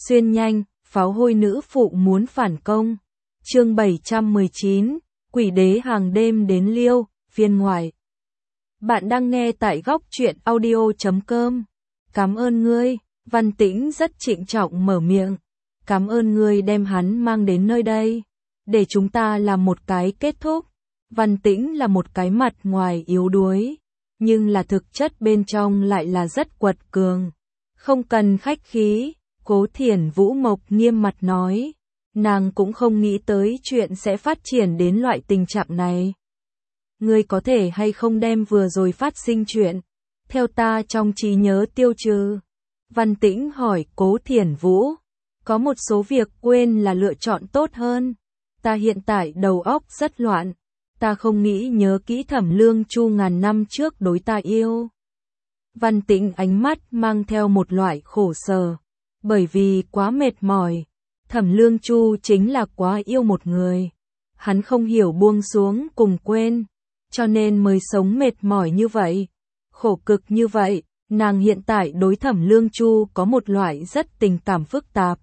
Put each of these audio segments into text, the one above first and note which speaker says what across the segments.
Speaker 1: Xuyên nhanh, pháo hôi nữ phụ muốn phản công. Chương 719, Quỷ đế hàng đêm đến Liêu, phiên ngoại. Bạn đang nghe tại góc truyện audio.com. Cảm ơn ngươi, Văn Tĩnh rất trịnh trọng mở miệng. Cảm ơn ngươi đem hắn mang đến nơi đây. Để chúng ta làm một cái kết thúc. Văn Tĩnh là một cái mặt ngoài yếu đuối, nhưng là thực chất bên trong lại là rất quật cường. Không cần khách khí, Cố Thiển Vũ Mộc nghiêm mặt nói. Nàng cũng không nghĩ tới chuyện sẽ phát triển đến loại tình trạng này. Ngươi có thể hay không đem vừa rồi phát sinh chuyện, theo ta trong trí nhớ tiêu trừ? Văn Tĩnh hỏi Cố Thiển Vũ. Có một số việc quên là lựa chọn tốt hơn. Ta hiện tại đầu óc rất loạn. Ta không nghĩ nhớ kỹ Thẩm Lương Chu ngàn năm trước đối ta yêu. Văn Tĩnh ánh mắt mang theo một loại khổ sở. Bởi vì quá mệt mỏi. Thẩm Lương Chu chính là quá yêu một người. Hắn không hiểu buông xuống cùng quên. Cho nên mới sống mệt mỏi như vậy. Khổ cực như vậy. Nàng hiện tại đối Thẩm Lương Chu có một loại rất tình cảm phức tạp.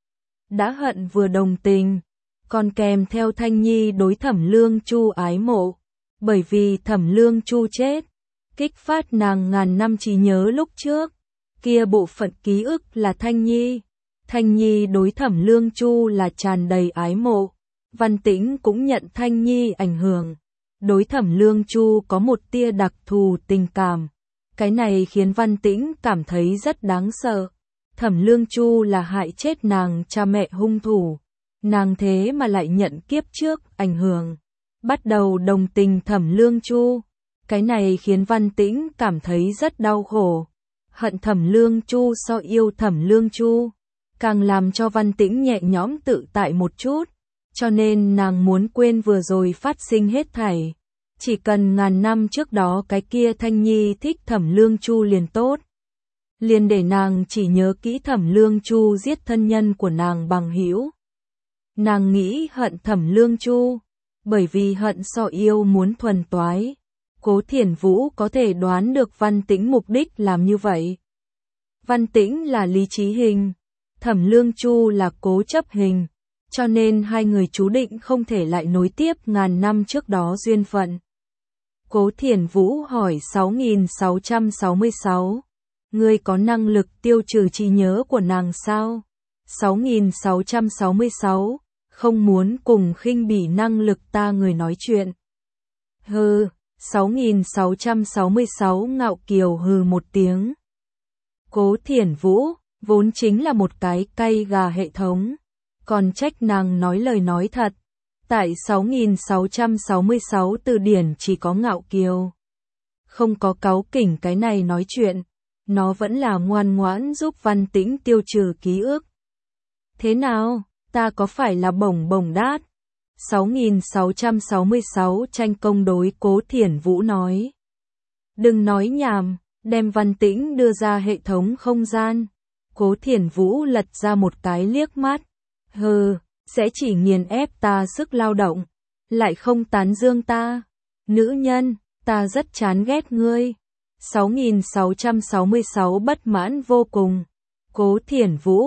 Speaker 1: Đã hận vừa đồng tình. Còn kèm theo Thanh Nhi đối Thẩm Lương Chu ái mộ. Bởi vì Thẩm Lương Chu chết, kích phát nàng ngàn năm trí nhớ lúc trước. Kia bộ phận ký ức là Thanh Nhi. Thanh Nhi đối Thẩm Lương Chu là tràn đầy ái mộ. Văn Tĩnh cũng nhận Thanh Nhi ảnh hưởng. Đối Thẩm Lương Chu có một tia đặc thù tình cảm. Cái này khiến Văn Tĩnh cảm thấy rất đáng sợ. Thẩm Lương Chu là hại chết nàng cha mẹ hung thủ. Nàng thế mà lại nhận kiếp trước ảnh hưởng. Bắt đầu đồng tình Thẩm Lương Chu. Cái này khiến Văn Tĩnh cảm thấy rất đau khổ. Hận Thẩm Lương Chu so yêu Thẩm Lương Chu. Càng làm cho Văn Tĩnh nhẹ nhõm tự tại một chút. Cho nên nàng muốn quên vừa rồi phát sinh hết thảy. Chỉ cần ngàn năm trước đó cái kia Thanh Nhi thích Thẩm Lương Chu liền tốt. Liền để nàng chỉ nhớ kỹ Thẩm Lương Chu giết thân nhân của nàng bằng hữu. Nàng nghĩ hận Thẩm Lương Chu. Bởi vì hận so yêu muốn thuần toái. Cố Thiển Vũ có thể đoán được Văn Tĩnh mục đích làm như vậy. Văn Tĩnh là lý trí hình. Thẩm Lương Chu là cố chấp hình. Cho nên hai người chú định không thể lại nối tiếp ngàn năm trước đó duyên phận. Cố Thiển Vũ hỏi 6666. Ngươi có năng lực tiêu trừ trí nhớ của nàng sao? 6666. Không muốn cùng khinh bỉ năng lực ta người nói chuyện. Hừ. 6666 ngạo kiều hừ một tiếng. Cố Thiển Vũ, vốn chính là một cái cay gà hệ thống. Còn trách nàng nói lời nói thật. Tại 6666 từ điển chỉ có ngạo kiều. Không có cáu kỉnh cái này nói chuyện. Nó vẫn là ngoan ngoãn giúp Văn Tĩnh tiêu trừ ký ức. Thế nào, ta có phải là bổng bổng đát? 6666 tranh công đối Cố Thiển Vũ nói. Đừng nói nhảm, đem Văn Tĩnh đưa ra hệ thống không gian. Cố Thiển Vũ lật ra một cái liếc mắt. Hừ, sẽ chỉ nghiền ép ta sức lao động. Lại không tán dương ta. Nữ nhân, ta rất chán ghét ngươi. 6666 bất mãn vô cùng. Cố Thiển Vũ,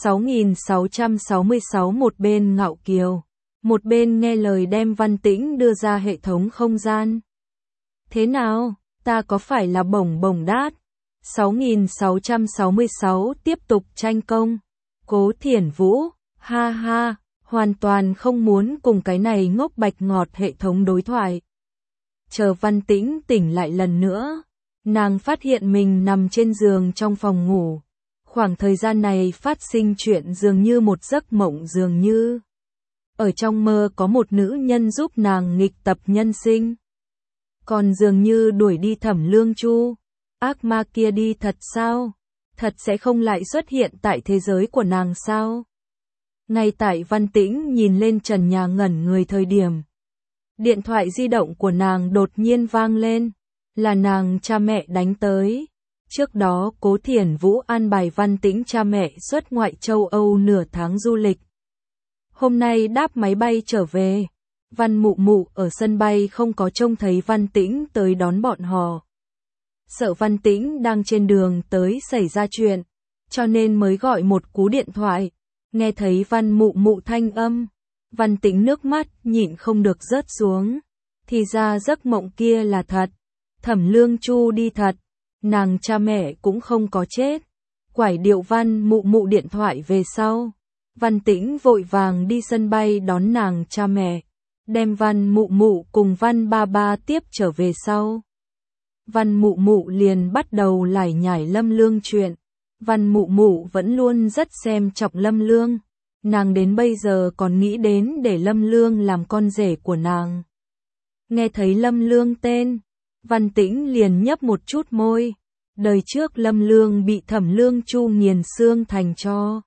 Speaker 1: 6666 một bên ngạo kiều. Một bên nghe lời đem Văn Tĩnh đưa ra hệ thống không gian. Thế nào, ta có phải là bổng bổng đát? 6666 tiếp tục tranh công. Cố Thiển Vũ, ha ha, hoàn toàn không muốn cùng cái này ngốc bạch ngọt hệ thống đối thoại. Chờ Văn Tĩnh tỉnh lại lần nữa, nàng phát hiện mình nằm trên giường trong phòng ngủ. Khoảng thời gian này phát sinh chuyện dường như một giấc mộng dường như. Ở trong mơ có một nữ nhân giúp nàng nghịch tập nhân sinh. Còn dường như đuổi đi Thẩm Lương Chu. Ác ma kia đi thật sao? Thật sẽ không lại xuất hiện tại thế giới của nàng sao? Ngay tại Văn Tĩnh nhìn lên trần nhà ngẩn người thời điểm. Điện thoại di động của nàng đột nhiên vang lên. Là nàng cha mẹ đánh tới. Trước đó Cố Thiển Vũ an bài Văn Tĩnh cha mẹ xuất ngoại châu Âu nửa tháng du lịch. Hôm nay đáp máy bay trở về. Văn Mụ Mụ ở sân bay không có trông thấy Văn Tĩnh tới đón bọn họ. Sợ Văn Tĩnh đang trên đường tới xảy ra chuyện. cho nên mới gọi một cú điện thoại. Nghe thấy Văn Mụ Mụ thanh âm, Văn Tĩnh nước mắt nhịn không được rớt xuống. Thì ra giấc mộng kia là thật, Thẩm Lương Chu đi thật, nàng cha mẹ cũng không có chết. Quải điệu Văn Mụ Mụ điện thoại về sau, Văn Tĩnh vội vàng đi sân bay đón nàng cha mẹ, đem Văn Mụ Mụ cùng Văn Ba Ba tiếp trở về sau. Văn Mụ Mụ liền bắt đầu lải nhải Lâm Lương chuyện. Văn Mụ Mụ vẫn luôn rất xem trọng Lâm Lương, nàng đến bây giờ còn nghĩ đến để Lâm Lương làm con rể của nàng. Nghe thấy Lâm Lương tên, Văn Tĩnh liền nhấp một chút môi. Đời trước Lâm Lương bị Thẩm Lương Chu nghiền xương thành tro.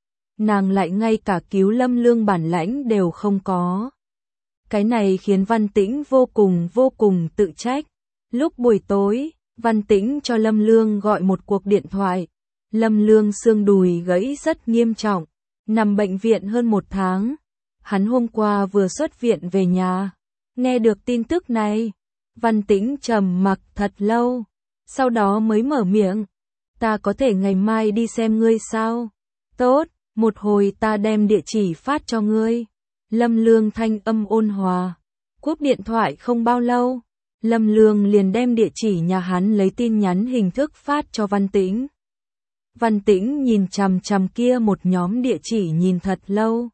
Speaker 1: Nàng lại ngay cả cứu Lâm Lương bản lãnh đều không có. Cái này khiến Văn Tĩnh vô cùng tự trách. Lúc buổi tối, Văn Tĩnh cho Lâm Lương gọi một cuộc điện thoại. Lâm Lương xương đùi gãy rất nghiêm trọng, nằm bệnh viện hơn 1 tháng. Hắn hôm qua vừa xuất viện về nhà. Nghe được tin tức này, Văn Tĩnh trầm mặc thật lâu, sau đó mới mở miệng. Ta có thể ngày mai đi xem ngươi sao? Tốt, một hồi ta đem địa chỉ phát cho ngươi. Lâm Lương thanh âm ôn hòa. Cúp điện thoại không bao lâu, Lâm Lương liền đem địa chỉ nhà hắn lấy tin nhắn hình thức phát cho Văn Tĩnh. Văn Tĩnh nhìn chằm chằm kia một nhóm địa chỉ nhìn thật lâu,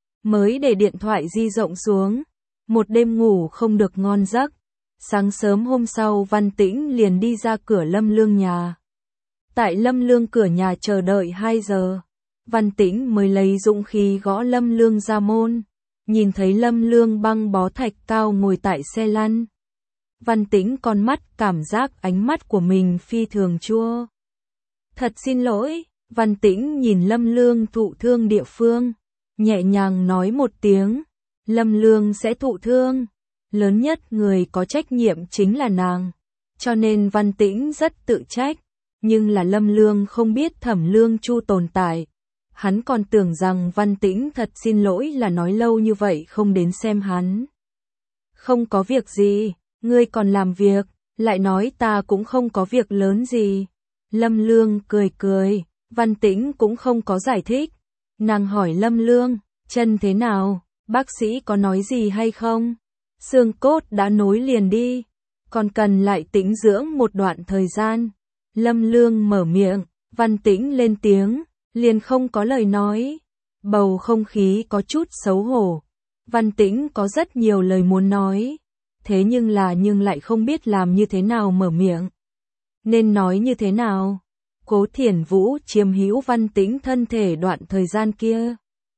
Speaker 1: mới để điện thoại di động xuống. Một đêm ngủ không được ngon giấc. Sáng sớm hôm sau Văn Tĩnh liền đi ra cửa Lâm Lương nhà. Tại Lâm Lương cửa nhà chờ đợi 2 giờ, Văn Tĩnh mới lấy dũng khí gõ Lâm Lương ra môn. Nhìn thấy Lâm Lương băng bó thạch cao ngồi tại xe lăn, Văn Tĩnh con mắt cảm giác ánh mắt của mình phi thường chua. Thật xin lỗi, Văn Tĩnh nhìn Lâm Lương thụ thương địa phương, nhẹ nhàng nói một tiếng. Lâm Lương sẽ thụ thương, lớn nhất người có trách nhiệm chính là nàng, cho nên Văn Tĩnh rất tự trách, nhưng là Lâm Lương không biết Thẩm Lương Chu tồn tại. Hắn còn tưởng rằng Văn Tĩnh thật xin lỗi là nói lâu như vậy không đến xem hắn. Không có việc gì, ngươi còn làm việc, lại nói ta cũng không có việc lớn gì. Lâm Lương cười cười, Văn Tĩnh cũng không có giải thích. Nàng hỏi Lâm Lương, chân thế nào? Bác sĩ có nói gì hay không? Xương cốt đã nối liền đi, còn cần lại tĩnh dưỡng một đoạn thời gian. Lâm Lương mở miệng, Văn Tĩnh lên tiếng, liền không có lời nói. Bầu không khí có chút xấu hổ. Văn Tĩnh có rất nhiều lời muốn nói, thế nhưng lại không biết làm như thế nào mở miệng. Nên nói như thế nào? Cố Thiển Vũ chiếm hữu Văn Tĩnh thân thể đoạn thời gian kia.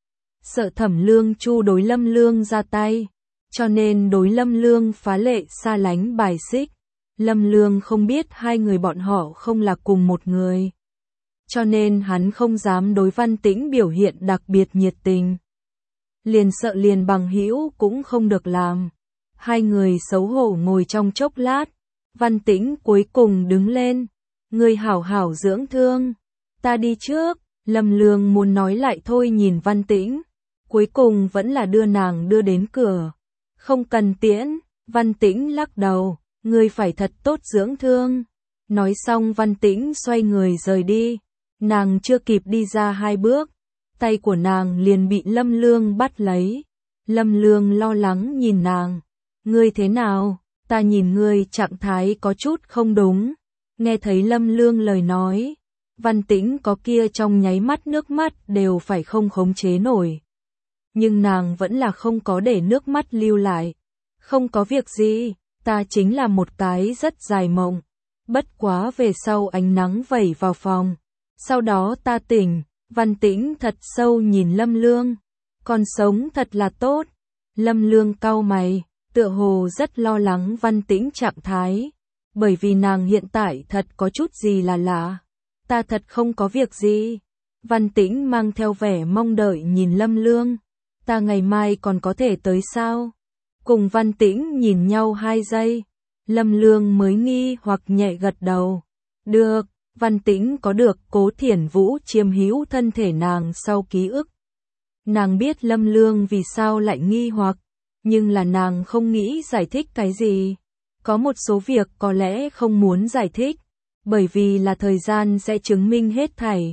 Speaker 1: Sợ Thẩm Lương Chu đối Lâm Lương ra tay, cho nên đối Lâm Lương phá lệ xa lánh bài xích. Lâm Lương không biết hai người bọn họ không là cùng một người, cho nên hắn không dám đối Văn Tĩnh biểu hiện đặc biệt nhiệt tình. Liền sợ liền bằng hữu cũng không được làm. Hai người xấu hổ ngồi trong chốc lát, Văn Tĩnh cuối cùng đứng lên. Ngươi hảo hảo dưỡng thương, ta đi trước. Lâm Lương muốn nói lại thôi nhìn Văn Tĩnh, cuối cùng vẫn là đưa nàng đưa đến cửa. Không cần tiễn, Văn Tĩnh lắc đầu, ngươi phải thật tốt dưỡng thương. Nói xong Văn Tĩnh xoay người rời đi, nàng chưa kịp đi ra 2 bước, tay của nàng liền bị Lâm Lương bắt lấy. Lâm Lương lo lắng nhìn nàng, ngươi thế nào? Ta nhìn ngươi trạng thái có chút không đúng. Nghe thấy Lâm Lương lời nói, Văn Tĩnh có kia trong nháy mắt nước mắt đều phải không khống chế nổi. Nhưng nàng vẫn là không có để nước mắt lưu lại. Không có việc gì, ta chính là một cái rất dài mộng. Bất quá về sau ánh nắng vẩy vào phòng, sau đó ta tỉnh. Văn Tĩnh thật sâu nhìn Lâm Lương, còn sống thật là tốt. Lâm Lương cau mày, tựa hồ rất lo lắng Văn Tĩnh trạng thái, bởi vì nàng hiện tại thật có chút gì là lạ. Ta thật không có việc gì. Văn Tĩnh mang theo vẻ mong đợi nhìn Lâm Lương. Ta ngày mai còn có thể tới sao? Cùng Văn Tĩnh nhìn nhau 2 giây, Lâm Lương mới nghi hoặc nhẹ gật đầu. Được. Văn Tĩnh có được Cố Thiển Vũ chiếm hữu thân thể nàng sau ký ức. Nàng biết Lâm Lương vì sao lại nghi hoặc, nhưng là nàng không nghĩ giải thích cái gì. Có một số việc có lẽ không muốn giải thích, bởi vì là thời gian sẽ chứng minh hết thảy.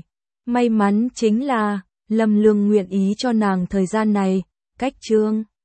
Speaker 1: May mắn chính là Lâm Lương nguyện ý cho nàng thời gian này, cách chương